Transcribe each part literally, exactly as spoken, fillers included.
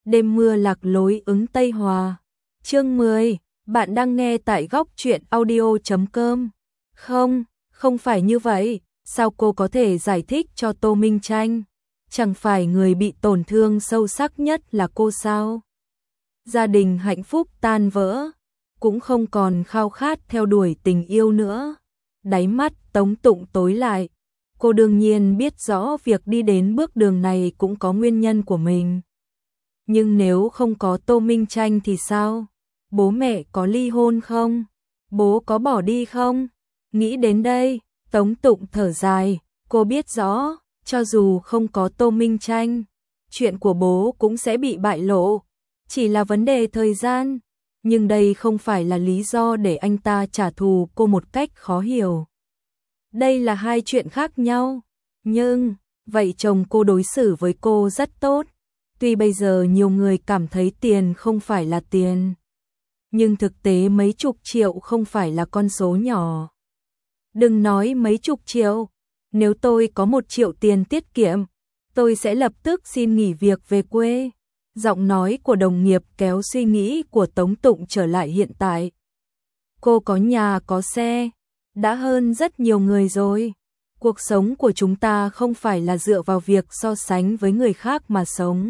Đêm mưa lạc lối ứng Tây Hòa. Chương mười, bạn đang nghe tại góc truyện audio chấm com. Không, không phải như vậy, sao cô có thể giải thích cho Tô Minh Tranh? Chẳng phải người bị tổn thương sâu sắc nhất là cô sao? Gia đình hạnh phúc tan vỡ, cũng không còn khao khát theo đuổi tình yêu nữa. Đáy mắt Tống Tụng tối lại. Cô đương nhiên biết rõ việc đi đến bước đường này cũng có nguyên nhân của mình. Nhưng nếu không có Tô Minh Tranh thì sao? Bố mẹ có ly hôn không? Bố có bỏ đi không? Nghĩ đến đây, Tống Tụng thở dài. Cô biết rõ, cho dù không có Tô Minh Tranh, chuyện của bố cũng sẽ bị bại lộ. Chỉ là vấn đề thời gian. Nhưng đây không phải là lý do để anh ta trả thù cô một cách khó hiểu. Đây là hai chuyện khác nhau. Nhưng, vậy chồng cô đối xử với cô rất tốt. Tuy bây giờ nhiều người cảm thấy tiền không phải là tiền. Nhưng thực tế mấy chục triệu không phải là con số nhỏ. Đừng nói mấy chục triệu. Nếu tôi có một triệu tiền tiết kiệm, tôi sẽ lập tức xin nghỉ việc về quê. Giọng nói của đồng nghiệp kéo suy nghĩ của Tống Tụng trở lại hiện tại. Cô có nhà có xe, đã hơn rất nhiều người rồi. Cuộc sống của chúng ta không phải là dựa vào việc so sánh với người khác mà sống.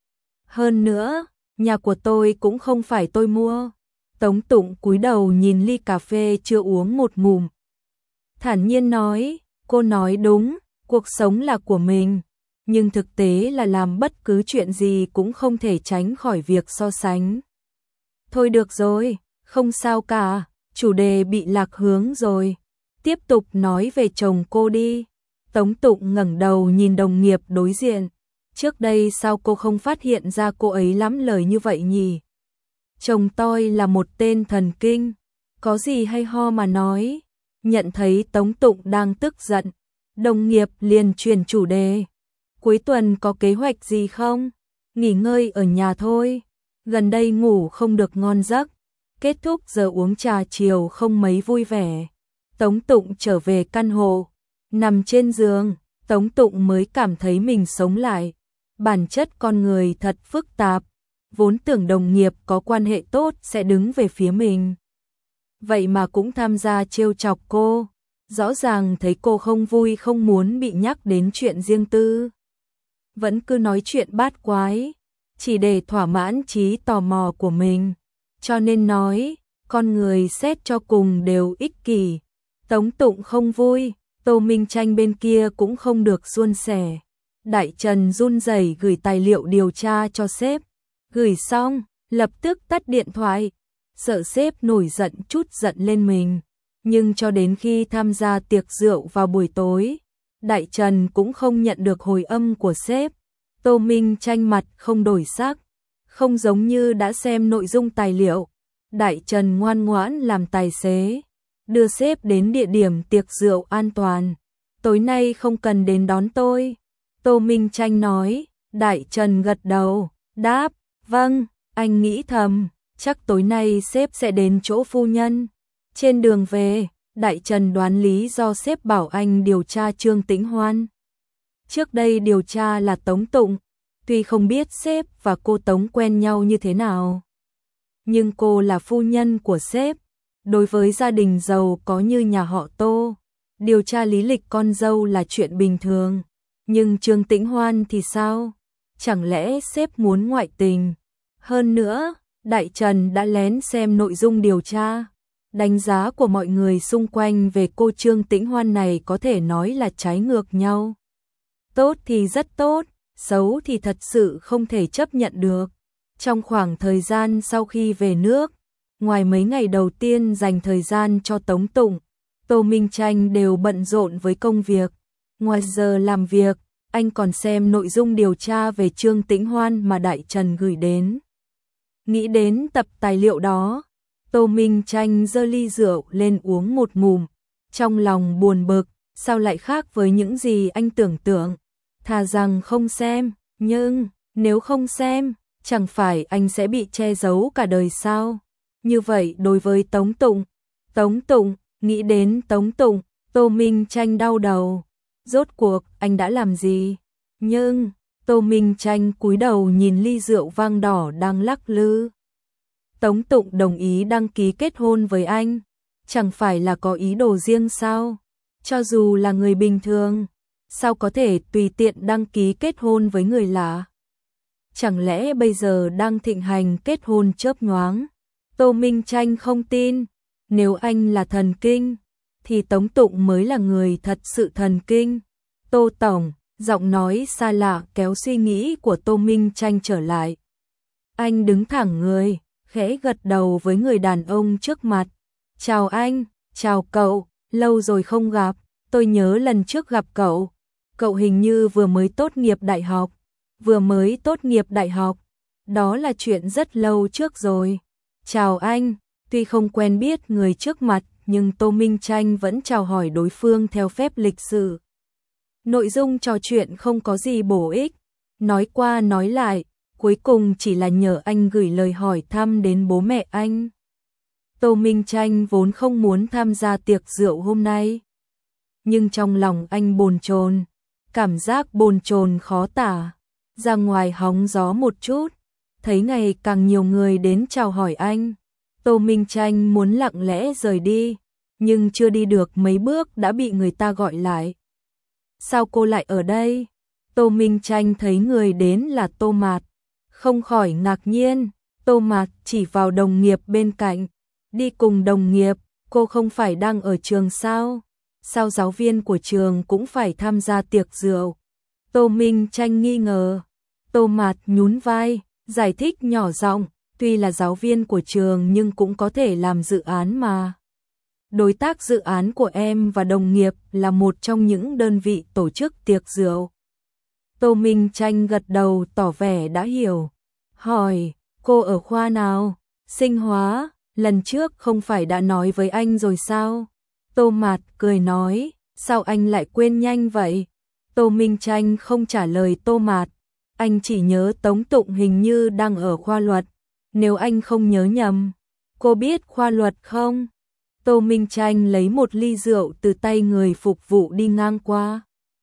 Hơn nữa, nhà của tôi cũng không phải tôi mua. Tống Tụng cúi đầu nhìn ly cà phê chưa uống một ngụm. Thản nhiên nói, cô nói đúng, cuộc sống là của mình. Nhưng thực tế là làm bất cứ chuyện gì cũng không thể tránh khỏi việc so sánh. Thôi được rồi, không sao cả, chủ đề bị lạc hướng rồi. Tiếp tục nói về chồng cô đi. Tống Tụng ngẩng đầu nhìn đồng nghiệp đối diện. Trước đây sao cô không phát hiện ra cô ấy lắm lời như vậy nhỉ? Chồng tôi là một tên thần kinh. Có gì hay ho mà nói. Nhận thấy Tống Tụng đang tức giận, đồng nghiệp liền chuyển chủ đề. Cuối tuần có kế hoạch gì không? Nghỉ ngơi ở nhà thôi. Gần đây ngủ không được ngon giấc. Kết thúc giờ uống trà chiều không mấy vui vẻ. Tống Tụng trở về căn hộ. Nằm trên giường, Tống Tụng mới cảm thấy mình sống lại. Bản chất con người thật phức tạp. Vốn tưởng đồng nghiệp có quan hệ tốt sẽ đứng về phía mình. Vậy mà cũng tham gia trêu chọc cô. Rõ ràng thấy cô không vui không muốn bị nhắc đến chuyện riêng tư. Vẫn cứ nói chuyện bát quái, chỉ để thỏa mãn trí tò mò của mình. Cho nên nói, con người xét cho cùng đều ích kỷ. Tống Tụng không vui, Tô Minh Tranh bên kia cũng không được suôn sẻ. Đại Trần run rẩy gửi tài liệu điều tra cho sếp. Gửi xong, lập tức tắt điện thoại. Sợ sếp nổi giận chút giận lên mình. Nhưng cho đến khi tham gia tiệc rượu vào buổi tối, Đại Trần cũng không nhận được hồi âm của sếp. Tô Minh Tranh mặt không đổi sắc, không giống như đã xem nội dung tài liệu. Đại Trần ngoan ngoãn làm tài xế, đưa sếp đến địa điểm tiệc rượu an toàn. Tối nay không cần đến đón tôi. Tô Minh Tranh nói. Đại Trần gật đầu, đáp, vâng. Anh nghĩ thầm, chắc tối nay sếp sẽ đến chỗ phu nhân. Trên đường về, Đại Trần đoán lý do sếp bảo anh điều tra Trương Tĩnh Hoan. Trước đây điều tra là Tống Tụng, tuy không biết sếp và cô Tống quen nhau như thế nào. Nhưng cô là phu nhân của sếp, đối với gia đình giàu có như nhà họ Tô, điều tra lý lịch con dâu là chuyện bình thường. Nhưng Trương Tĩnh Hoan thì sao? Chẳng lẽ sếp muốn ngoại tình? Hơn nữa, Đại Trần đã lén xem nội dung điều tra. Đánh giá của mọi người xung quanh về cô Trương Tĩnh Hoan này có thể nói là trái ngược nhau. Tốt thì rất tốt, xấu thì thật sự không thể chấp nhận được. Trong khoảng thời gian sau khi về nước, ngoài mấy ngày đầu tiên dành thời gian cho Tống Tụng, Tô Minh Tranh đều bận rộn với công việc. Ngoài giờ làm việc, anh còn xem nội dung điều tra về Trương Tĩnh Hoan mà Đại Trần gửi đến. Nghĩ đến tập tài liệu đó, Tô Minh Tranh giơ ly rượu lên uống một ngụm, trong lòng buồn bực, sao lại khác với những gì anh tưởng tượng. Thà rằng không xem, nhưng nếu không xem, chẳng phải anh sẽ bị che giấu cả đời sao? Như vậy đối với Tống Tụng, Tống Tụng, nghĩ đến Tống Tụng, Tô Minh Tranh đau đầu. Rốt cuộc anh đã làm gì? Nhưng Tô Minh Tranh cúi đầu nhìn ly rượu vang đỏ đang lắc lư. Tống Tụng đồng ý đăng ký kết hôn với anh, chẳng phải là có ý đồ riêng sao? Cho dù là người bình thường, sao có thể tùy tiện đăng ký kết hôn với người lạ? Chẳng lẽ bây giờ đang thịnh hành kết hôn chớp nhoáng? Tô Minh Tranh không tin, nếu anh là thần kinh, thì Tống Tụng mới là người thật sự thần kinh. Tô Tổng, giọng nói xa lạ kéo suy nghĩ của Tô Minh Tranh trở lại. Anh đứng thẳng người, khẽ gật đầu với người đàn ông trước mặt. Chào anh, chào cậu, lâu rồi không gặp, tôi nhớ lần trước gặp cậu. Cậu hình như vừa mới tốt nghiệp đại học, vừa mới tốt nghiệp đại học, đó là chuyện rất lâu trước rồi. Chào anh, tuy không quen biết người trước mặt, nhưng Tô Minh Tranh vẫn chào hỏi đối phương theo phép lịch sự. Nội dung trò chuyện không có gì bổ ích, nói qua nói lại, cuối cùng chỉ là nhờ anh gửi lời hỏi thăm đến bố mẹ anh. Tô Minh Tranh vốn không muốn tham gia tiệc rượu hôm nay, nhưng trong lòng anh bồn chồn, cảm giác bồn chồn khó tả. Ra ngoài hóng gió một chút, thấy ngày càng nhiều người đến chào hỏi anh. Tô Minh Tranh muốn lặng lẽ rời đi, nhưng chưa đi được mấy bước đã bị người ta gọi lại. Sao cô lại ở đây? Tô Minh Tranh thấy người đến là Tô Mạt, không khỏi ngạc nhiên. Tô Mạt chỉ vào đồng nghiệp bên cạnh. Đi cùng đồng nghiệp, cô không phải đang ở trường sao? Sao giáo viên của trường cũng phải tham gia tiệc rượu? Tô Minh Tranh nghi ngờ. Tô Mạt nhún vai, giải thích nhỏ giọng, tuy là giáo viên của trường nhưng cũng có thể làm dự án mà. Đối tác dự án của em và đồng nghiệp là một trong những đơn vị tổ chức tiệc rượu. Tô Minh Tranh gật đầu tỏ vẻ đã hiểu. Hỏi, cô ở khoa nào? Sinh hóa, lần trước không phải đã nói với anh rồi sao? Tô Mạt cười nói, sao anh lại quên nhanh vậy? Tô Minh Tranh không trả lời Tô Mạt, anh chỉ nhớ Tống Tụng hình như đang ở khoa luật, nếu anh không nhớ nhầm. Cô biết khoa luật không? Tô Minh Tranh lấy một ly rượu từ tay người phục vụ đi ngang qua.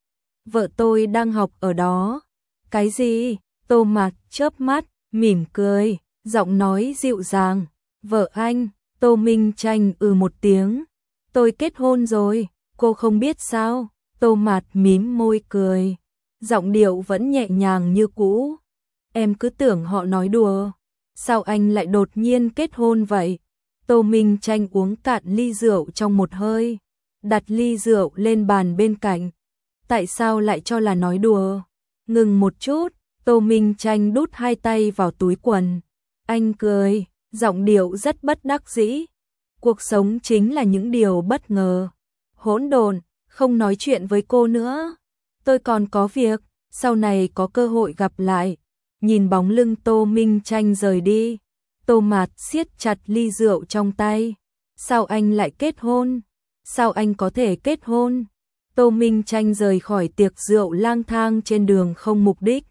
Vợ tôi đang học ở đó. Cái gì? Tô Mạt chớp mắt, mỉm cười, giọng nói dịu dàng. Vợ anh? Tô Minh Tranh ừ một tiếng. Tôi kết hôn rồi, cô không biết sao? Tô Mạt mím môi cười, giọng điệu vẫn nhẹ nhàng như cũ. Em cứ tưởng họ nói đùa. Sao anh lại đột nhiên kết hôn vậy? Tô Minh Tranh uống cạn ly rượu trong một hơi, đặt ly rượu lên bàn bên cạnh. Tại sao lại cho là nói đùa? Ngừng một chút, Tô Minh Tranh đút hai tay vào túi quần. Anh cười, giọng điệu rất bất đắc dĩ. Cuộc sống chính là những điều bất ngờ. Hỗn độn, không nói chuyện với cô nữa. Tôi còn có việc, sau này có cơ hội gặp lại. Nhìn bóng lưng Tô Minh Tranh rời đi, Tô Mạt siết chặt ly rượu trong tay. Sao anh lại kết hôn? Sao anh có thể kết hôn? Tô Minh Tranh rời khỏi tiệc rượu lang thang trên đường không mục đích.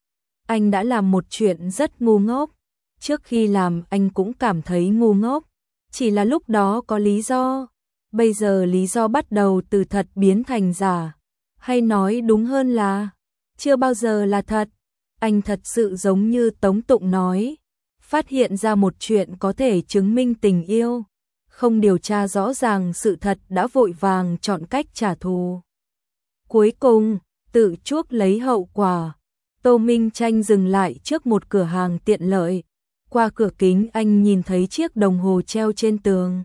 Anh đã làm một chuyện rất ngu ngốc. Trước khi làm anh cũng cảm thấy ngu ngốc. Chỉ là lúc đó có lý do. Bây giờ lý do bắt đầu từ thật biến thành giả. Hay nói đúng hơn là chưa bao giờ là thật. Anh thật sự giống như Tống Tụng nói, phát hiện ra một chuyện có thể chứng minh tình yêu, không điều tra rõ ràng sự thật đã vội vàng chọn cách trả thù. Cuối cùng, tự chuốc lấy hậu quả. Tô Minh Tranh dừng lại trước một cửa hàng tiện lợi. Qua cửa kính anh nhìn thấy chiếc đồng hồ treo trên tường.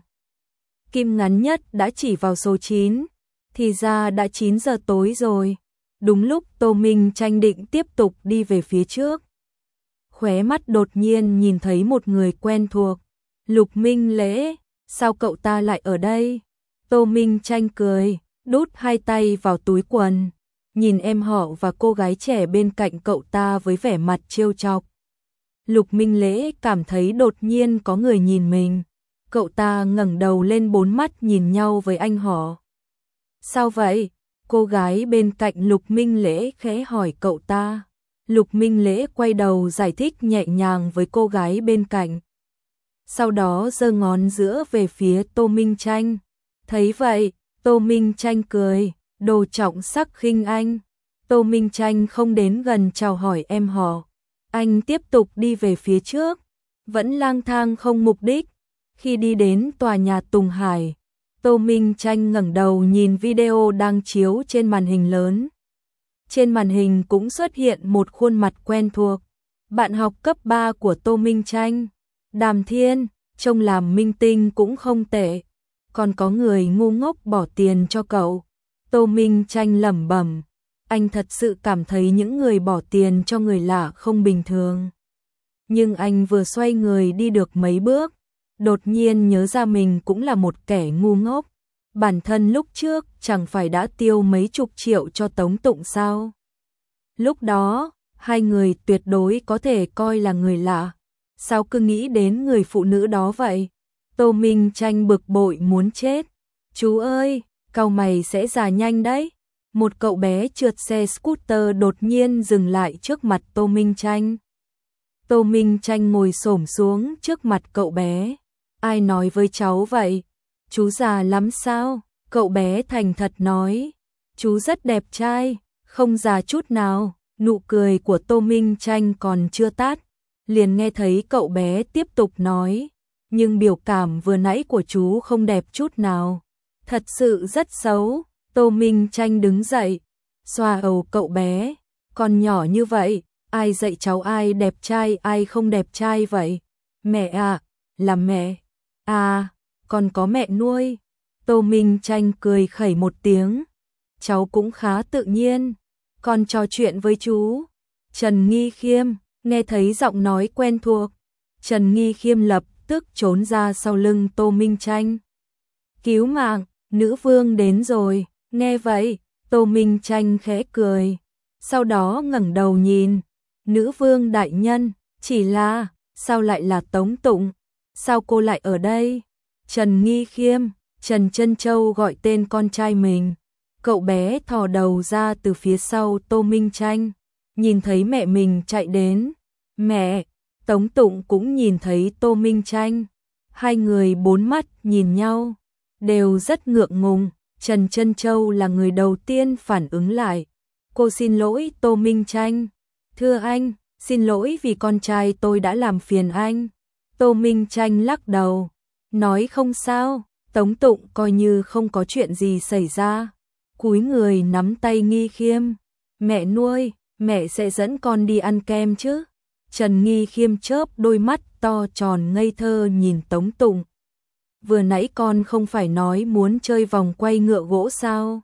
Kim ngắn nhất đã chỉ vào số chín, thì ra đã chín giờ tối rồi. Đúng lúc Tô Minh Tranh định tiếp tục đi về phía trước, khóe mắt đột nhiên nhìn thấy một người quen thuộc. Lục Minh Lễ, sao cậu ta lại ở đây? Tô Minh Tranh cười, đút hai tay vào túi quần, nhìn em họ và cô gái trẻ bên cạnh cậu ta với vẻ mặt trêu chọc. Lục Minh Lễ cảm thấy đột nhiên có người nhìn mình. Cậu ta ngẩng đầu lên, bốn mắt nhìn nhau với anh họ. Sao vậy? Cô gái bên cạnh Lục Minh Lễ khẽ hỏi cậu ta. Lục Minh Lễ quay đầu giải thích nhẹ nhàng với cô gái bên cạnh. Sau đó giơ ngón giữa về phía Tô Minh Tranh. Thấy vậy, Tô Minh Tranh cười, đồ trọng sắc khinh anh. Tô Minh Tranh không đến gần chào hỏi em họ. Anh tiếp tục đi về phía trước, vẫn lang thang không mục đích. Khi đi đến tòa nhà Tùng Hải, Tô Minh Tranh ngẩng đầu nhìn video đang chiếu trên màn hình lớn. Trên màn hình cũng xuất hiện một khuôn mặt quen thuộc, bạn học cấp ba của Tô Minh Tranh, Đàm Thiên, trông làm minh tinh cũng không tệ, còn có người ngu ngốc bỏ tiền cho cậu. Tô Minh Tranh lẩm bẩm, anh thật sự cảm thấy những người bỏ tiền cho người lạ không bình thường. Nhưng anh vừa xoay người đi được mấy bước, đột nhiên nhớ ra mình cũng là một kẻ ngu ngốc. Bản thân lúc trước chẳng phải đã tiêu mấy chục triệu cho Tống Tụng sao? Lúc đó, hai người tuyệt đối có thể coi là người lạ. Sao cứ nghĩ đến người phụ nữ đó vậy? Tô Minh Tranh bực bội muốn chết. Chú ơi, cau mày sẽ già nhanh đấy. Một cậu bé trượt xe scooter đột nhiên dừng lại trước mặt Tô Minh Tranh. Tô Minh Tranh ngồi xổm xuống trước mặt cậu bé. Ai nói với cháu vậy? Chú già lắm sao? Cậu bé thành thật nói. Chú rất đẹp trai, không già chút nào. Nụ cười của Tô Minh Tranh còn chưa tắt, liền nghe thấy cậu bé tiếp tục nói. Nhưng biểu cảm vừa nãy của chú không đẹp chút nào. Thật sự rất xấu. Tô Minh Tranh đứng dậy, xoa đầu cậu bé. Còn nhỏ như vậy, ai dạy cháu ai đẹp trai ai không đẹp trai vậy? Mẹ à, là mẹ. À, còn có mẹ nuôi. Tô Minh Tranh cười khẩy một tiếng. Cháu cũng khá tự nhiên. Con trò chuyện với chú. Trần Nghi Khiêm, nghe thấy giọng nói quen thuộc. Trần Nghi Khiêm lập tức trốn ra sau lưng Tô Minh Tranh. Cứu mạng, nữ vương đến rồi. Nghe vậy, Tô Minh Tranh khẽ cười. Sau đó ngẩng đầu nhìn. Nữ vương đại nhân, chỉ là, sao lại là Tống Tụng? Sao cô lại ở đây? Trần Nghi Khiêm, Trần Trân Châu gọi tên con trai mình. Cậu bé thò đầu ra từ phía sau Tô Minh Tranh, nhìn thấy mẹ mình chạy đến. Mẹ, Tống Tụng cũng nhìn thấy Tô Minh Tranh. Hai người bốn mắt nhìn nhau, đều rất ngượng ngùng. Trần Trân Châu là người đầu tiên phản ứng lại. Cô xin lỗi Tô Minh Tranh. Thưa anh, xin lỗi vì con trai tôi đã làm phiền anh. Tô Minh Tranh lắc đầu, nói không sao. Tống Tụng coi như không có chuyện gì xảy ra, cúi người nắm tay Nghi Khiêm. Mẹ nuôi, mẹ sẽ dẫn con đi ăn kem chứ? Trần Nghi Khiêm chớp đôi mắt to tròn ngây thơ nhìn Tống Tụng. Vừa nãy con không phải nói muốn chơi vòng quay ngựa gỗ sao?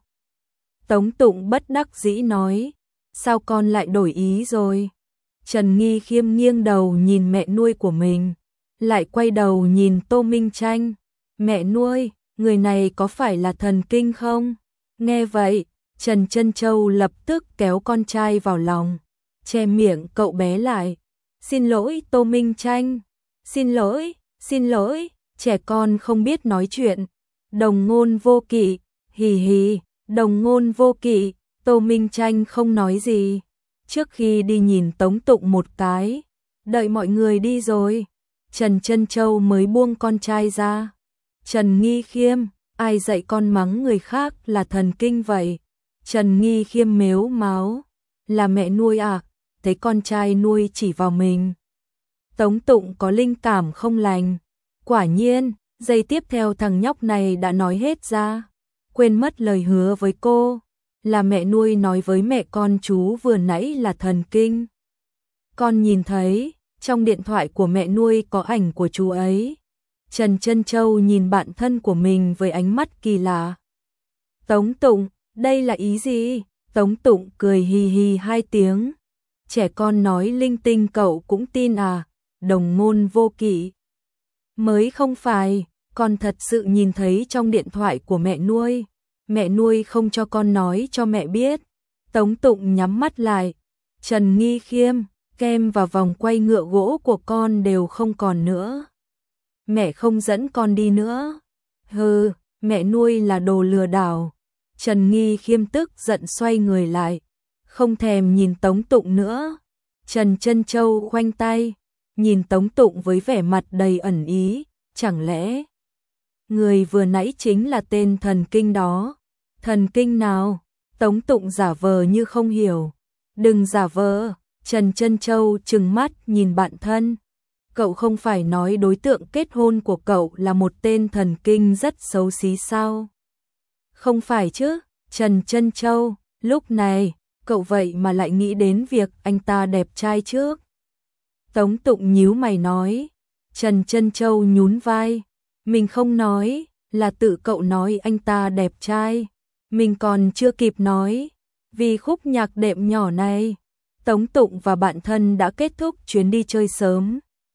Tống Tụng bất đắc dĩ nói. Sao con lại đổi ý rồi? Trần Nghi Khiêm nghiêng đầu nhìn mẹ nuôi của mình, lại quay đầu nhìn Tô Minh Tranh. Mẹ nuôi, người này có phải là thần kinh không? Nghe vậy, Trần Trân Châu lập tức kéo con trai vào lòng, che miệng cậu bé lại. Xin lỗi Tô Minh Tranh, xin lỗi, xin lỗi, trẻ con không biết nói chuyện. Đồng ngôn vô kỵ, hì hì, đồng ngôn vô kỵ. Tô Minh Tranh không nói gì. Trước khi đi nhìn Tống Tụng một cái, đợi mọi người đi rồi, Trần Trân Châu mới buông con trai ra. Trần Nghi Khiêm, ai dạy con mắng người khác là thần kinh vậy? Trần Nghi Khiêm mếu máo, là mẹ nuôi à? Thấy con trai nuôi chỉ vào mình. Tống Tụng có linh cảm không lành. Quả nhiên, giây tiếp theo thằng nhóc này đã nói hết ra, quên mất lời hứa với cô. Là mẹ nuôi nói với mẹ con chú vừa nãy là thần kinh. Con nhìn thấy, trong điện thoại của mẹ nuôi có ảnh của chú ấy. Trần Trân Châu nhìn bạn thân của mình với ánh mắt kỳ lạ. Tống Tụng, đây là ý gì? Tống Tụng cười hì hì hai tiếng. Trẻ con nói linh tinh cậu cũng tin à? Đồng ngôn vô kỵ. Mới không phải, con thật sự nhìn thấy trong điện thoại của mẹ nuôi. Mẹ nuôi không cho con nói cho mẹ biết. Tống Tụng nhắm mắt lại. Trần Nghi Khiêm, kem và vòng quay ngựa gỗ của con đều không còn nữa. Mẹ không dẫn con đi nữa. Hừ, mẹ nuôi là đồ lừa đảo. Trần Nghi Khiêm tức giận xoay người lại, không thèm nhìn Tống Tụng nữa. Trần Trân Châu khoanh tay, nhìn Tống Tụng với vẻ mặt đầy ẩn ý. Chẳng lẽ người vừa nãy chính là tên thần kinh đó? Thần kinh nào? Tống Tụng giả vờ như không hiểu. Đừng giả vờ, Trần Trân Châu trừng mắt nhìn bạn thân. Cậu không phải nói đối tượng kết hôn của cậu là một tên thần kinh rất xấu xí sao? Không phải chứ, Trần Trân Châu, lúc này, cậu vậy mà lại nghĩ đến việc anh ta đẹp trai trước. Tống Tụng nhíu mày nói. Trần Trân Châu nhún vai. Mình không nói, là tự cậu nói anh ta đẹp trai. Mình còn chưa kịp nói. Vì khúc nhạc đệm nhỏ này, Tống Tụng và bạn thân đã kết thúc chuyến đi chơi sớm.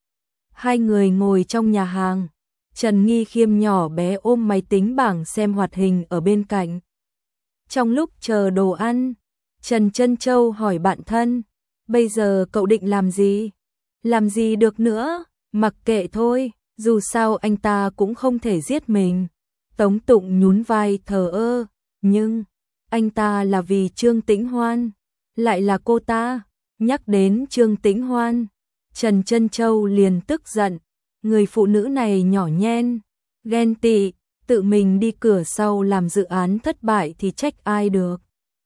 Hai người ngồi trong nhà hàng. Trần Nghi Khiêm nhỏ bé ôm máy tính bảng xem hoạt hình ở bên cạnh. Trong lúc chờ đồ ăn, Trần Trân Châu hỏi bạn thân, bây giờ cậu định làm gì? Làm gì được nữa, mặc kệ thôi, dù sao anh ta cũng không thể giết mình. Tống Tụng nhún vai thờ ơ, nhưng anh ta là vì Trương Tĩnh Hoan, lại là cô ta. Nhắc đến Trương Tĩnh Hoan, Trần Trân Châu liền tức giận, người phụ nữ này nhỏ nhen, ghen tị, tự mình đi cửa sau làm dự án thất bại thì trách ai được.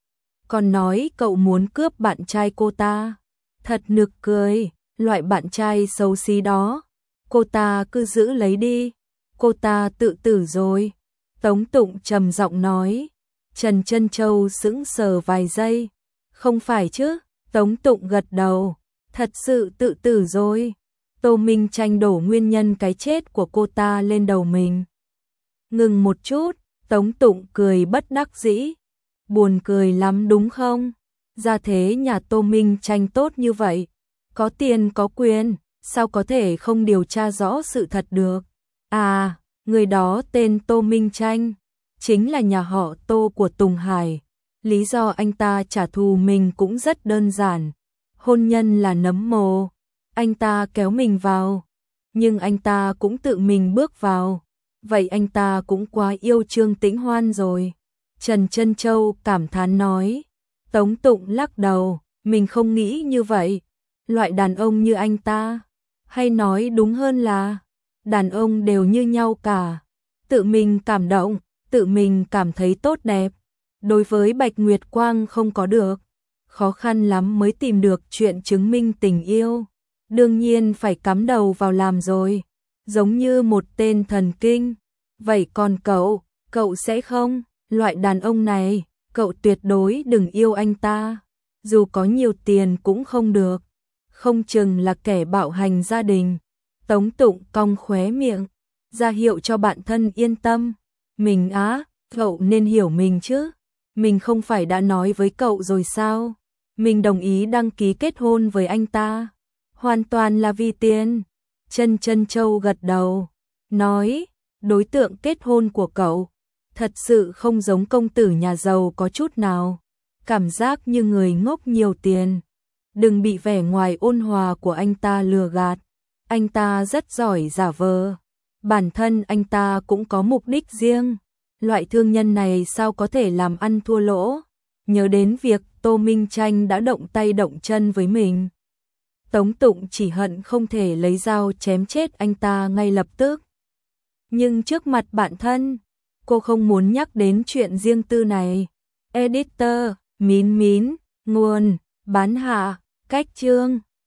Còn nói cậu muốn cướp bạn trai cô ta, thật nực cười, loại bạn trai xấu xí đó, cô ta cứ giữ lấy đi, cô ta tự tử rồi. Tống Tụng trầm giọng nói. Trần Trân Châu sững sờ vài giây, không phải chứ? Tống Tụng gật đầu, thật sự tự tử rồi. Tô Minh tranh đổ nguyên nhân cái chết của cô ta lên đầu mình. Ngừng một chút, Tống Tụng cười bất đắc dĩ. Buồn cười lắm đúng không? Gia thế nhà Tô Minh tranh tốt như vậy, có tiền có quyền, sao có thể không điều tra rõ sự thật được? À, người đó tên Tô Minh Tranh, chính là nhà họ Tô của Tùng Hải. Lý do anh ta trả thù mình cũng rất đơn giản. Hôn nhân là nấm mồ, anh ta kéo mình vào, nhưng anh ta cũng tự mình bước vào. Vậy anh ta cũng quá yêu Trương Tĩnh Hoan rồi. Trần Trân Châu cảm thán nói. Tống Tụng lắc đầu, mình không nghĩ như vậy. Loại đàn ông như anh ta, hay nói đúng hơn là đàn ông đều như nhau cả. Tự mình cảm động, tự mình cảm thấy tốt đẹp. Đối với Bạch Nguyệt Quang không có được, khó khăn lắm mới tìm được chuyện chứng minh tình yêu. Đương nhiên phải cắm đầu vào làm rồi, giống như một tên thần kinh. Vậy còn cậu, cậu sẽ không? Loại đàn ông này, cậu tuyệt đối đừng yêu anh ta. Dù có nhiều tiền cũng không được, không chừng là kẻ bạo hành gia đình. Tống Tụng cong khóe miệng, ra hiệu cho bạn thân yên tâm. Mình á, cậu nên hiểu mình chứ. Mình không phải đã nói với cậu rồi sao? Mình đồng ý đăng ký kết hôn với anh ta, hoàn toàn là vì tiền. Trần Trân Châu gật đầu, nói, đối tượng kết hôn của cậu thật sự không giống công tử nhà giàu có chút nào. Cảm giác như người ngốc nhiều tiền. Đừng bị vẻ ngoài ôn hòa của anh ta lừa gạt. Anh ta rất giỏi giả vờ. Bản thân anh ta cũng có mục đích riêng. Loại thương nhân này sao có thể làm ăn thua lỗ? Nhớ đến việc Tô Minh Tranh đã động tay động chân với mình, Tống Tụng chỉ hận không thể lấy dao chém chết anh ta ngay lập tức. Nhưng trước mặt bạn thân, cô không muốn nhắc đến chuyện riêng tư này. Editor, Mín Mín, nguồn, bán hạ, cách chương.